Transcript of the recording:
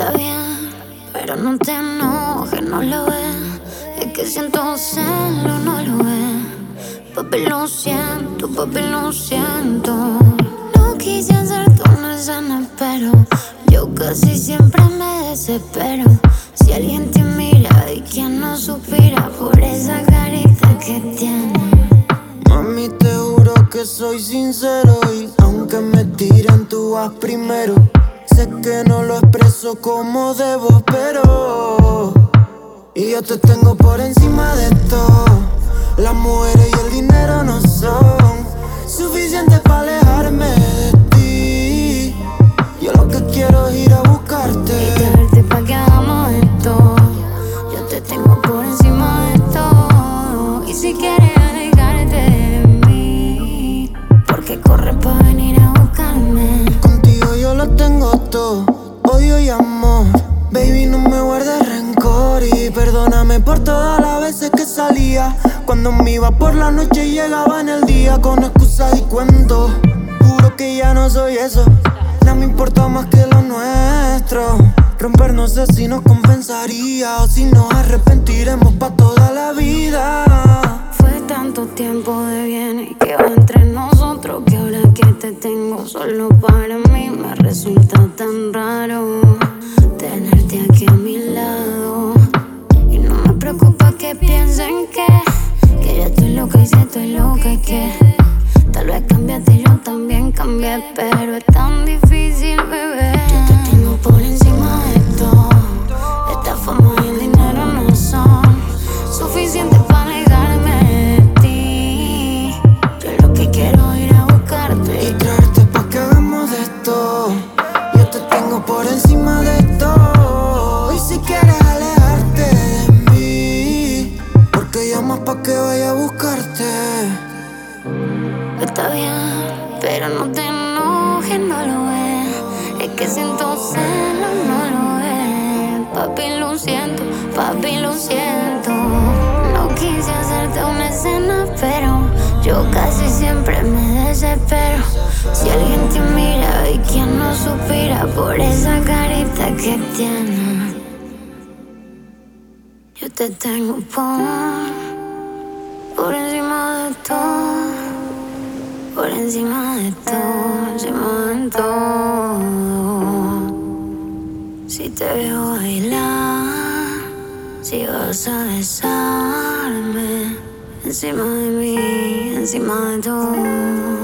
Está bien, pero no te enojes, no lo ves. Es que siento celo, no lo ves. Papi, lo siento, papi, lo siento. No quise hacerte una escena, pero yo casi siempre me desespero. Si alguien te mira y quien no suspira por esa carita que tiene. Mami, te juro que soy sincero y aunque me tiran, tú vas primero. Sé que no lo expreso como debo, pero y yo te tengo por encima de todo. Las mujeres y el dinero no son suficientes para alejarme de ti. Yo lo que quiero es ir a buscarte y traerte pa' que hagamos esto. Yo te tengo por encima de todo. Y si quieres alejarte de mí, porque corres pa' venir a buscarme. Contigo yo lo tengo todo, odio y amor. Baby, no me guardes rencor y perdóname por todas las veces que salía. Cuando me iba por la noche y llegaba en el día con excusas y cuentos. Juro que ya no soy eso, nada me importa más que lo nuestro. Romper no sé si nos compensaría o si nos arrepentiremos pa' toda la vida. Fue tanto tiempo de bien y que va entre nosotros que ahora que te tengo solo para mí me resulta tan raro tenerte aquí a mi lado. Y no me preocupa que piensen que yo estoy loca y si estoy loca y que tal vez cambiaste, yo también cambié, pero es tan difícil, bebé. Yo te tengo por encima de todo. Esta fama y el dinero no son suficientes para alejarme de ti. Yo lo que quiero es ir a buscarte y traerte pa' que hagamos de esto. Yo te tengo por encima de todo. Y si quieres alejarte de mí, porque llamas pa' que vaya a buscarte. Está bien, pero no te enojes, no lo ves. Es que siento celos, no lo ves. Papi, lo siento, papi, lo siento. No quise hacerte una escena, pero yo casi siempre me desespero. Si alguien te mira y quien no suspira por esa carita que tiene. Yo te tengo por encima de todo. Por encima de todo, encima de todo. Si te veo bailar, si vas a besarme, encima de mí, encima de todo.